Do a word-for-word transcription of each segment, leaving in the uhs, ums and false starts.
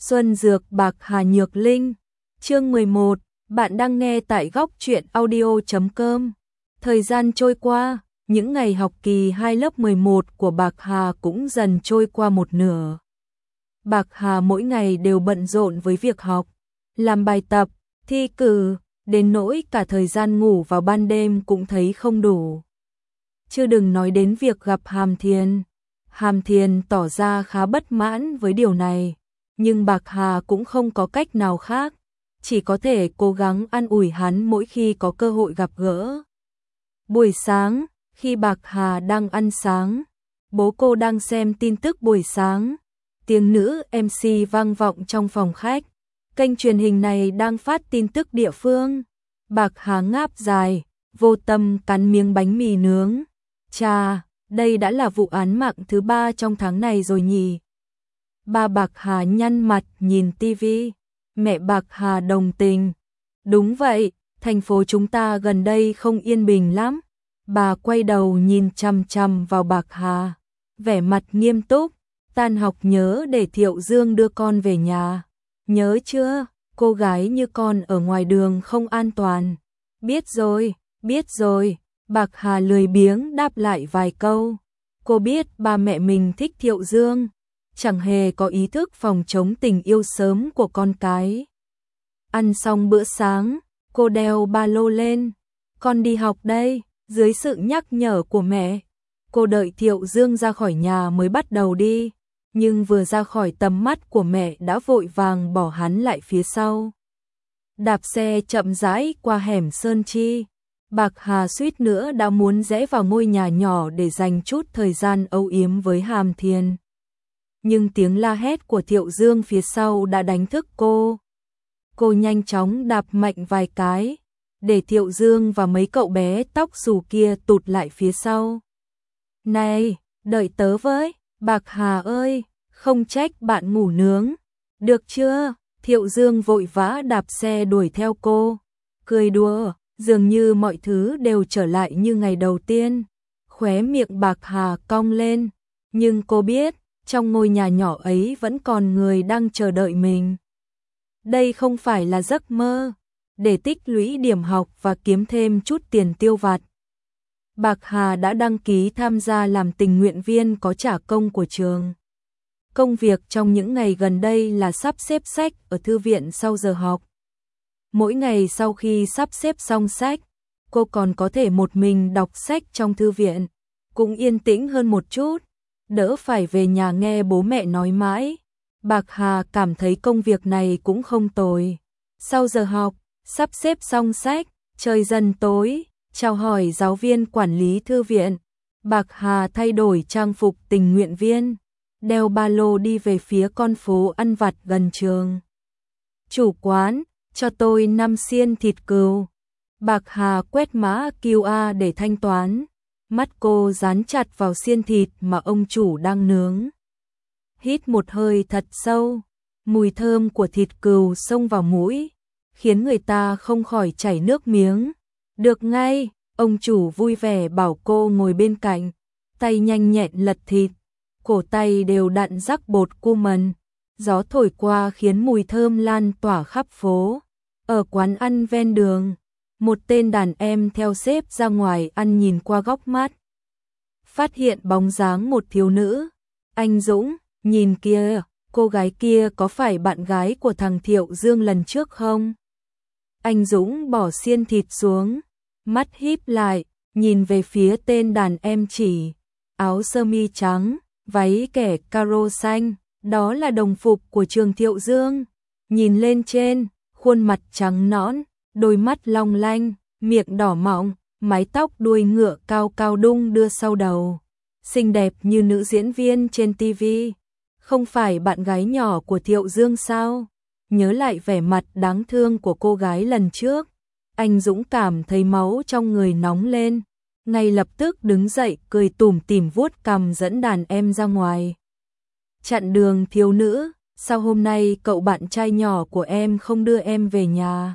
Xuân Dược Bạc Hà Nhược Linh. Chương mười một, bạn đang nghe tại góc truyện audio chấm com. Thời gian trôi qua, những ngày học kỳ hai lớp mười một của Bạc Hà cũng dần trôi qua một nửa. Bạc Hà mỗi ngày đều bận rộn với việc học, làm bài tập, thi cử, đến nỗi cả thời gian ngủ vào ban đêm cũng thấy không đủ. Chưa đừng nói đến việc gặp Hàm Thiền. Hàm Thiền tỏ ra khá bất mãn với điều này, nhưng Bạc Hà cũng không có cách nào khác, chỉ có thể cố gắng an ủi hắn mỗi khi có cơ hội gặp gỡ. Buổi sáng, khi Bạc Hà đang ăn sáng, bố cô đang xem tin tức buổi sáng, tiếng nữ em xê vang vọng trong phòng khách. Kênh truyền hình này đang phát tin tức địa phương. Bạc Hà ngáp dài, vô tâm cắn miếng bánh mì nướng. Chà, đây đã là vụ án mạng thứ ba trong tháng này rồi nhỉ. Ba Bạc Hà nhăn mặt nhìn tivi. Mẹ Bạc Hà đồng tình. Đúng vậy, thành phố chúng ta gần đây không yên bình lắm. Bà quay đầu nhìn chằm chằm vào Bạc Hà, vẻ mặt nghiêm túc. Tan học nhớ để Thiệu Dương đưa con về nhà. Nhớ chưa, cô gái như con ở ngoài đường không an toàn. Biết rồi, biết rồi. Bạc Hà lười biếng đáp lại vài câu. Cô biết ba mẹ mình thích Thiệu Dương, chẳng hề có ý thức phòng chống tình yêu sớm của con cái. Ăn xong bữa sáng, cô đeo ba lô lên. Con đi học đây, dưới sự nhắc nhở của mẹ. Cô đợi Thiệu Dương ra khỏi nhà mới bắt đầu đi, nhưng vừa ra khỏi tầm mắt của mẹ đã vội vàng bỏ hắn lại phía sau. Đạp xe chậm rãi qua hẻm Sơn Chi. Bạc Hà suýt nữa đã muốn rẽ vào ngôi nhà nhỏ để dành chút thời gian âu yếm với Hàm Thiền. Nhưng tiếng la hét của Thiệu Dương phía sau đã đánh thức cô. Cô nhanh chóng đạp mạnh vài cái, để Thiệu Dương và mấy cậu bé tóc xù kia tụt lại phía sau. Này, đợi tớ với, Bạc Hà ơi, không trách bạn ngủ nướng. Được chưa? Thiệu Dương vội vã đạp xe đuổi theo cô, cười đùa. Dường như mọi thứ đều trở lại như ngày đầu tiên. Khóe miệng Bạc Hà cong lên, nhưng cô biết, trong ngôi nhà nhỏ ấy vẫn còn người đang chờ đợi mình. Đây không phải là giấc mơ, để tích lũy điểm học và kiếm thêm chút tiền tiêu vặt. Bạc Hà đã đăng ký tham gia làm tình nguyện viên có trả công của trường. Công việc trong những ngày gần đây là sắp xếp sách ở thư viện sau giờ học. Mỗi ngày sau khi sắp xếp xong sách, cô còn có thể một mình đọc sách trong thư viện, cũng yên tĩnh hơn một chút, đỡ phải về nhà nghe bố mẹ nói mãi. Bạc Hà cảm thấy công việc này cũng không tồi. Sau giờ học, sắp xếp xong sách, trời dần tối, chào hỏi giáo viên quản lý thư viện. Bạc Hà thay đổi trang phục tình nguyện viên, đeo ba lô đi về phía con phố ăn vặt gần trường. Chủ quán, cho tôi năm xiên thịt cừu. Bạc Hà quét mã quy rờ để thanh toán. Mắt cô dán chặt vào xiên thịt mà ông chủ đang nướng. Hít một hơi thật sâu, mùi thơm của thịt cừu xông vào mũi, khiến người ta không khỏi chảy nước miếng. Được ngay, ông chủ vui vẻ bảo cô ngồi bên cạnh, tay nhanh nhẹn lật thịt, cổ tay đều đặn rắc bột cu mần. Gió thổi qua khiến mùi thơm lan tỏa khắp phố. Ở quán ăn ven đường, một tên đàn em theo sếp ra ngoài ăn nhìn qua góc mắt. Phát hiện bóng dáng một thiếu nữ. Anh Dũng, nhìn kia, cô gái kia có phải bạn gái của thằng Thiệu Dương lần trước không? Anh Dũng bỏ xiên thịt xuống, mắt híp lại, nhìn về phía tên đàn em chỉ. Áo sơ mi trắng, váy kẻ caro xanh. Đó là đồng phục của trường Thiệu Dương. Nhìn lên trên, khuôn mặt trắng nõn, đôi mắt long lanh, miệng đỏ mọng, mái tóc đuôi ngựa cao cao đung đưa sau đầu. Xinh đẹp như nữ diễn viên trên tivi. Không phải bạn gái nhỏ của Thiệu Dương sao? Nhớ lại vẻ mặt đáng thương của cô gái lần trước, anh Dũng cảm thấy máu trong người nóng lên. Ngay lập tức đứng dậy cười tủm tỉm vuốt cằm dẫn đàn em ra ngoài. Chặn đường thiếu nữ, sao hôm nay cậu bạn trai nhỏ của em không đưa em về nhà?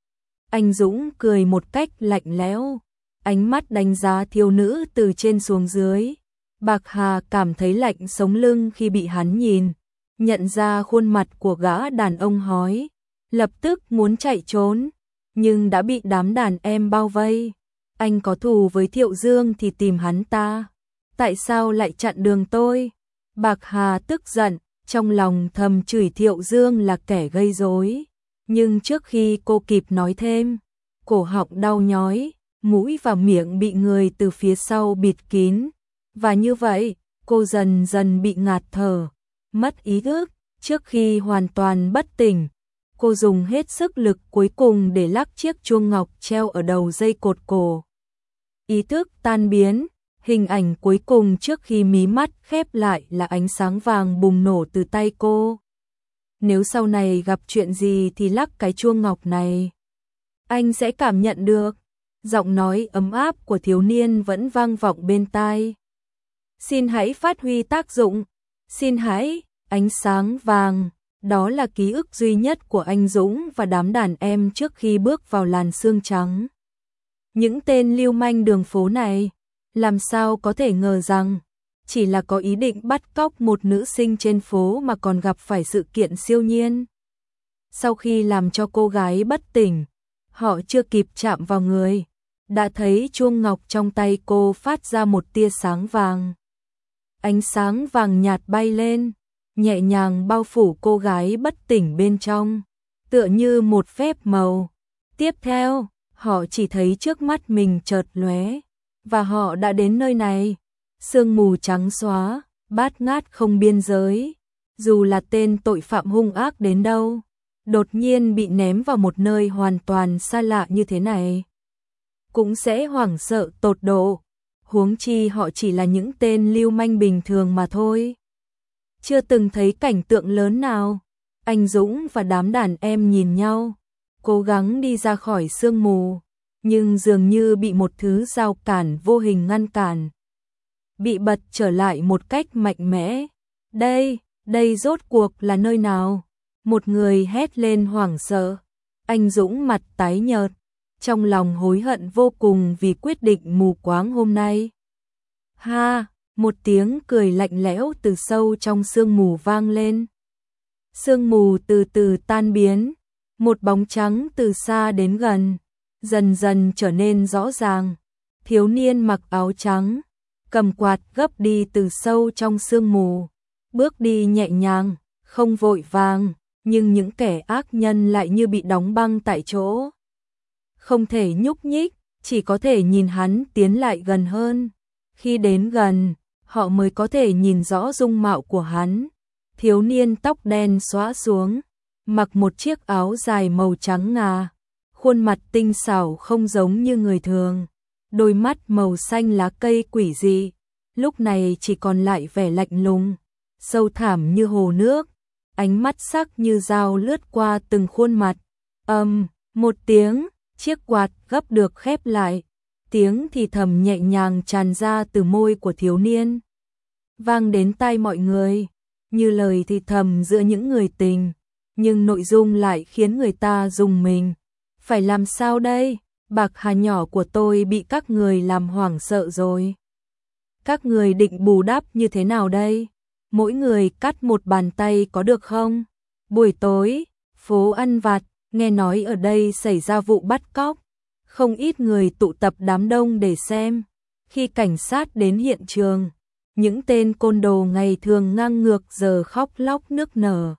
Anh Dũng cười một cách lạnh lẽo, ánh mắt đánh giá thiếu nữ từ trên xuống dưới. Bạc Hà cảm thấy lạnh sống lưng khi bị hắn nhìn, nhận ra khuôn mặt của gã đàn ông hói, lập tức muốn chạy trốn, nhưng đã bị đám đàn em bao vây. Anh có thù với Thiệu Dương thì tìm hắn ta, tại sao lại chặn đường tôi? Bạc Hà tức giận, trong lòng thầm chửi Thiệu Dương là kẻ gây rối, nhưng trước khi cô kịp nói thêm, cổ họng đau nhói, mũi và miệng bị người từ phía sau bịt kín, và như vậy, cô dần dần bị ngạt thở, mất ý thức. Trước khi hoàn toàn bất tỉnh, cô dùng hết sức lực cuối cùng để lắc chiếc chuông ngọc treo ở đầu dây cột cổ. Ý thức tan biến, hình ảnh cuối cùng trước khi mí mắt khép lại là ánh sáng vàng bùng nổ từ tay cô. Nếu sau này gặp chuyện gì thì lắc cái chuông ngọc này, anh sẽ cảm nhận được. Giọng nói ấm áp của thiếu niên vẫn vang vọng bên tai. Xin hãy phát huy tác dụng, xin hãy, ánh sáng vàng, đó là ký ức duy nhất của anh Dũng và đám đàn em trước khi bước vào làn sương trắng. Những tên lưu manh đường phố này, làm sao có thể ngờ rằng, chỉ là có ý định bắt cóc một nữ sinh trên phố mà còn gặp phải sự kiện siêu nhiên. Sau khi làm cho cô gái bất tỉnh, họ chưa kịp chạm vào người, đã thấy chuông ngọc trong tay cô phát ra một tia sáng vàng. Ánh sáng vàng nhạt bay lên, nhẹ nhàng bao phủ cô gái bất tỉnh bên trong, tựa như một phép màu. Tiếp theo, họ chỉ thấy trước mắt mình chợt lóe, và họ đã đến nơi này. Sương mù trắng xóa, bát ngát không biên giới, dù là tên tội phạm hung ác đến đâu, đột nhiên bị ném vào một nơi hoàn toàn xa lạ như thế này, cũng sẽ hoảng sợ tột độ, huống chi họ chỉ là những tên lưu manh bình thường mà thôi. Chưa từng thấy cảnh tượng lớn nào, anh Dũng và đám đàn em nhìn nhau, cố gắng đi ra khỏi sương mù, nhưng dường như bị một thứ rào cản vô hình ngăn cản. Bị bật trở lại một cách mạnh mẽ. Đây, đây rốt cuộc là nơi nào? Một người hét lên hoảng sợ. Anh Dũng mặt tái nhợt, trong lòng hối hận vô cùng vì quyết định mù quáng hôm nay. Ha, một tiếng cười lạnh lẽo từ sâu trong sương mù vang lên. Sương mù từ từ tan biến, một bóng trắng từ xa đến gần, dần dần trở nên rõ ràng. Thiếu niên mặc áo trắng, cầm quạt gấp đi từ sâu trong sương mù, bước đi nhẹ nhàng, không vội vàng, nhưng những kẻ ác nhân lại như bị đóng băng tại chỗ. Không thể nhúc nhích, chỉ có thể nhìn hắn tiến lại gần hơn. Khi đến gần, họ mới có thể nhìn rõ dung mạo của hắn. Thiếu niên tóc đen xõa xuống, mặc một chiếc áo dài màu trắng ngà, khuôn mặt tinh xảo không giống như người thường. Đôi mắt màu xanh lá cây quỷ dị, lúc này chỉ còn lại vẻ lạnh lùng, sâu thẳm như hồ nước, ánh mắt sắc như dao lướt qua từng khuôn mặt. Ầm, um, một tiếng, chiếc quạt gấp được khép lại, tiếng thì thầm nhẹ nhàng tràn ra từ môi của thiếu niên, vang đến tai mọi người, như lời thì thầm giữa những người tình, nhưng nội dung lại khiến người ta rùng mình. Phải làm sao đây? Bạc Hà nhỏ của tôi bị các người làm hoảng sợ rồi. Các người định bù đắp như thế nào đây? Mỗi người cắt một bàn tay có được không? Buổi tối, phố ăn vặt, nghe nói ở đây xảy ra vụ bắt cóc. Không ít người tụ tập đám đông để xem. Khi cảnh sát đến hiện trường, những tên côn đồ ngày thường ngang ngược giờ khóc lóc nức nở,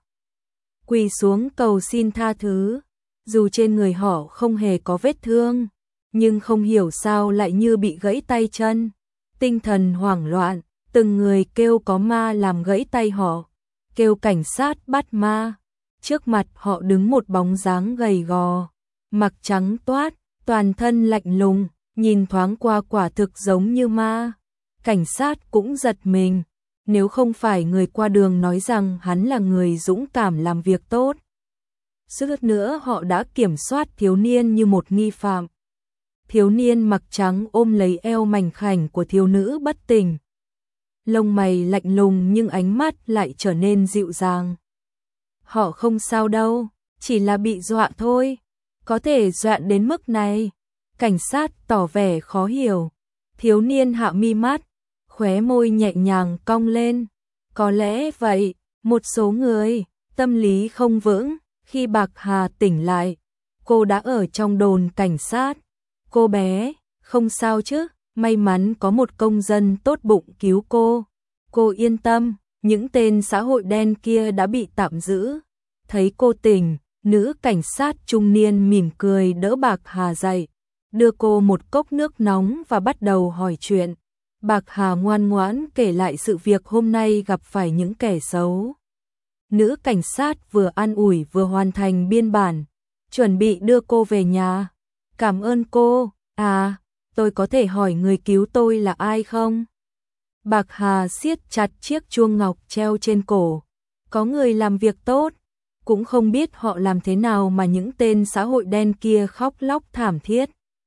quỳ xuống cầu xin tha thứ. Dù trên người họ không hề có vết thương, nhưng không hiểu sao lại như bị gãy tay chân. Tinh thần hoảng loạn, từng người kêu có ma làm gãy tay họ, kêu cảnh sát bắt ma. Trước mặt họ đứng một bóng dáng gầy gò, mặc trắng toát, toàn thân lạnh lùng, nhìn thoáng qua quả thực giống như ma. Cảnh sát cũng giật mình, nếu không phải người qua đường nói rằng hắn là người dũng cảm làm việc tốt, suýt nữa họ đã kiểm soát thiếu niên như một nghi phạm. Thiếu niên mặc trắng ôm lấy eo mảnh khảnh của thiếu nữ bất tỉnh. Lông mày lạnh lùng nhưng ánh mắt lại trở nên dịu dàng. Họ không sao đâu, chỉ là bị dọa thôi. Có thể dọa đến mức này? Cảnh sát tỏ vẻ khó hiểu. Thiếu niên hạ mi mắt, khóe môi nhẹ nhàng cong lên. Có lẽ vậy, Một số người, tâm lý không vững, khi Bạc Hà tỉnh lại, cô đã ở trong đồn cảnh sát. Cô bé, không sao chứ, may mắn có một công dân tốt bụng cứu cô. Cô yên tâm, những tên xã hội đen kia đã bị tạm giữ. Thấy cô tỉnh, nữ cảnh sát trung niên mỉm cười đỡ Bạc Hà dậy, đưa cô một cốc nước nóng và bắt đầu hỏi chuyện. Bạc Hà ngoan ngoãn kể lại sự việc hôm nay gặp phải những kẻ xấu. Nữ cảnh sát vừa an ủi vừa hoàn thành biên bản, chuẩn bị đưa cô về nhà. Cảm ơn cô, à, tôi có thể hỏi người cứu tôi là ai không? Bạc Hà siết chặt chiếc chuông ngọc treo trên cổ. Có người làm việc tốt, cũng không biết họ làm thế nào mà những tên xã hội đen kia khóc lóc thảm thiết.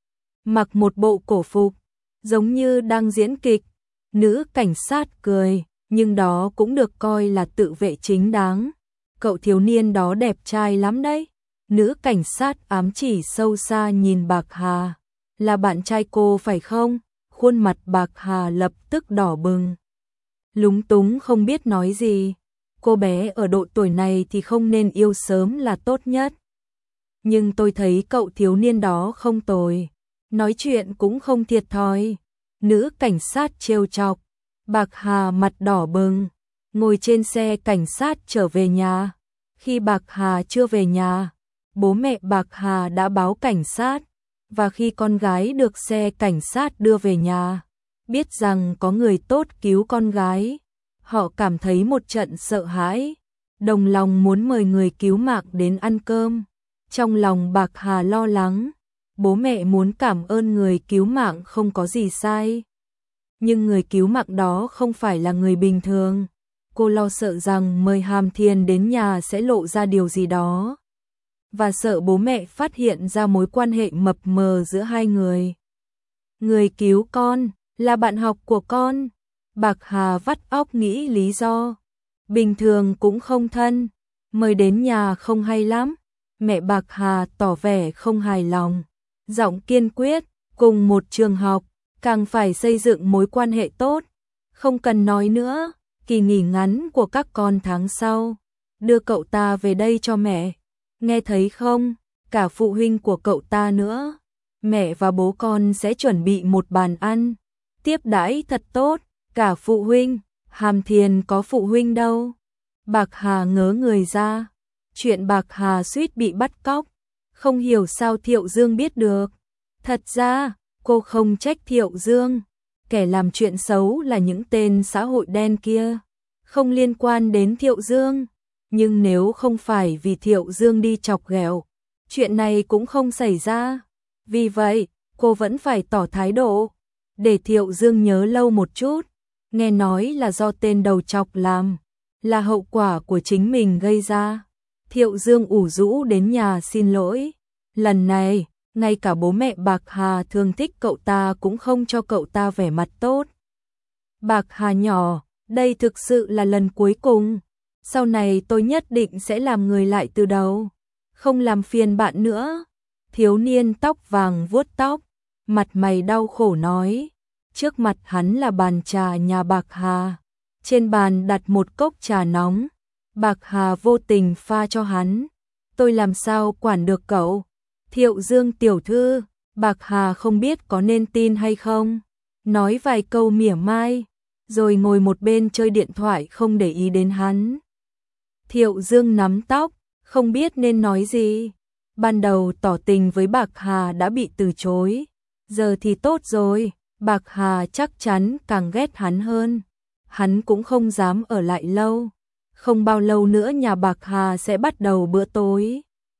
Mặc một bộ cổ phục, giống như đang diễn kịch. Nữ cảnh sát cười, nhưng đó cũng được coi là tự vệ chính đáng. Cậu thiếu niên đó đẹp trai lắm đấy. Nữ cảnh sát ám chỉ sâu xa nhìn Bạc Hà. Là bạn trai cô phải không? Khuôn mặt Bạc Hà lập tức đỏ bừng. Lúng túng không biết nói gì. Cô bé ở độ tuổi này thì không nên yêu sớm là tốt nhất. Nhưng tôi thấy cậu thiếu niên đó không tồi. Nói chuyện cũng không thiệt thòi. Nữ cảnh sát trêu chọc. Bạc Hà mặt đỏ bừng, ngồi trên xe cảnh sát trở về nhà. Khi Bạc Hà chưa về nhà, bố mẹ Bạc Hà đã báo cảnh sát. Và khi con gái được xe cảnh sát đưa về nhà, biết rằng có người tốt cứu con gái, họ cảm thấy một trận sợ hãi, đồng lòng muốn mời người cứu mạng đến ăn cơm. Trong lòng Bạc Hà lo lắng, bố mẹ muốn cảm ơn người cứu mạng không có gì sai. Nhưng người cứu mạng đó không phải là người bình thường. Cô lo sợ rằng mời Hàm Thiền đến nhà sẽ lộ ra điều gì đó. Và sợ bố mẹ phát hiện ra mối quan hệ mập mờ giữa hai người. Người cứu con là bạn học của con. Bạc Hà vắt óc nghĩ lý do. Bình thường cũng không thân, mời đến nhà không hay lắm. Mẹ Bạc Hà tỏ vẻ không hài lòng, giọng kiên quyết, cùng một trường học, càng phải xây dựng mối quan hệ tốt. Không cần nói nữa, kỳ nghỉ ngắn của các con tháng sau, đưa cậu ta về đây cho mẹ. Nghe thấy không, cả phụ huynh của cậu ta nữa. Mẹ và bố con sẽ chuẩn bị một bàn ăn, tiếp đãi thật tốt, cả phụ huynh. Hàm Thiền có phụ huynh đâu? Bạc Hà ngớ người ra. Chuyện Bạc Hà suýt bị bắt cóc, không hiểu sao Thiệu Dương biết được. Thật ra, cô không trách Thiệu Dương. Kẻ làm chuyện xấu là những tên xã hội đen kia, không liên quan đến Thiệu Dương. Nhưng nếu không phải vì Thiệu Dương đi chọc ghẹo, chuyện này cũng không xảy ra. Vì vậy, cô vẫn phải tỏ thái độ, để Thiệu Dương nhớ lâu một chút. Nghe nói là do tên đầu chọc làm, là hậu quả của chính mình gây ra. Thiệu Dương ủ rũ đến nhà xin lỗi. Lần này, ngay cả bố mẹ Bạc Hà thường thích cậu ta cũng không cho cậu ta vẻ mặt tốt. Bạc Hà nhỏ, đây thực sự là lần cuối cùng. Sau này tôi nhất định sẽ làm người lại từ đầu, không làm phiền bạn nữa. Thiếu niên tóc vàng vuốt tóc, mặt mày đau khổ nói. Trước mặt hắn là bàn trà nhà Bạc Hà. Trên bàn đặt một cốc trà nóng. Bạc Hà vô tình pha cho hắn. Tôi làm sao quản được cậu? Thiệu Dương tiểu thư, Bạc Hà không biết có nên tin hay không. Nói vài câu mỉa mai, rồi ngồi một bên chơi điện thoại không để ý đến hắn. Thiệu Dương nắm tóc, không biết nên nói gì. Ban đầu tỏ tình với Bạc Hà đã bị từ chối. Giờ thì tốt rồi, Bạc Hà chắc chắn càng ghét hắn hơn. Hắn cũng không dám ở lại lâu. Không bao lâu nữa nhà Bạc Hà sẽ bắt đầu bữa tối.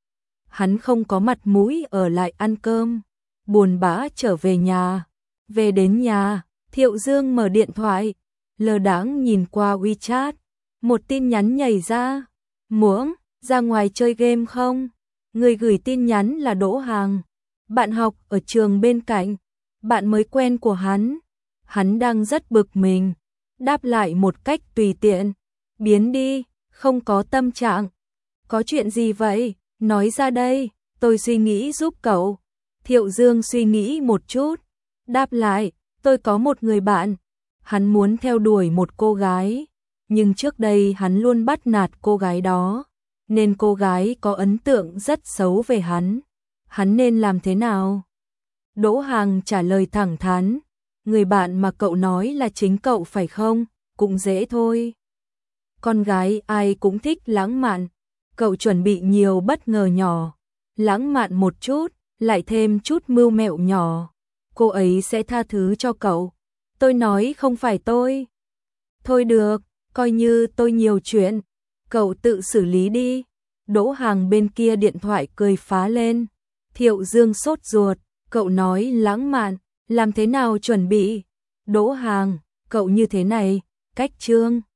Hắn không có mặt mũi ở lại ăn cơm. Buồn bã trở về nhà. Về đến nhà, Thiệu Dương mở điện thoại, lờ đãng nhìn qua WeChat. Một tin nhắn nhảy ra. Muốn ra ngoài chơi game không? Người gửi tin nhắn là Đỗ Hàng, bạn học ở trường bên cạnh, bạn mới quen của hắn. Hắn đang rất bực mình, đáp lại một cách tùy tiện. Biến đi, không có tâm trạng. Có chuyện gì vậy? Nói ra đây, tôi suy nghĩ giúp cậu. Thiệu Dương suy nghĩ một chút, đáp lại, tôi có một người bạn, hắn muốn theo đuổi một cô gái, nhưng trước đây hắn luôn bắt nạt cô gái đó, nên cô gái có ấn tượng rất xấu về hắn. Hắn nên làm thế nào? Đỗ Hàng trả lời thẳng thắn, người bạn mà cậu nói là chính cậu phải không? Cũng dễ thôi. Con gái ai cũng thích lãng mạn, cậu chuẩn bị nhiều bất ngờ nhỏ, lãng mạn một chút, lại thêm chút mưu mẹo nhỏ, cô ấy sẽ tha thứ cho cậu. Tôi nói không phải tôi. Thôi được, coi như tôi nhiều chuyện, cậu tự xử lý đi. Đỗ Hàng bên kia điện thoại cười phá lên. Thiệu Dương sốt ruột, cậu nói lãng mạn, làm thế nào chuẩn bị? Đỗ Hàng, cậu như thế này, cách trương.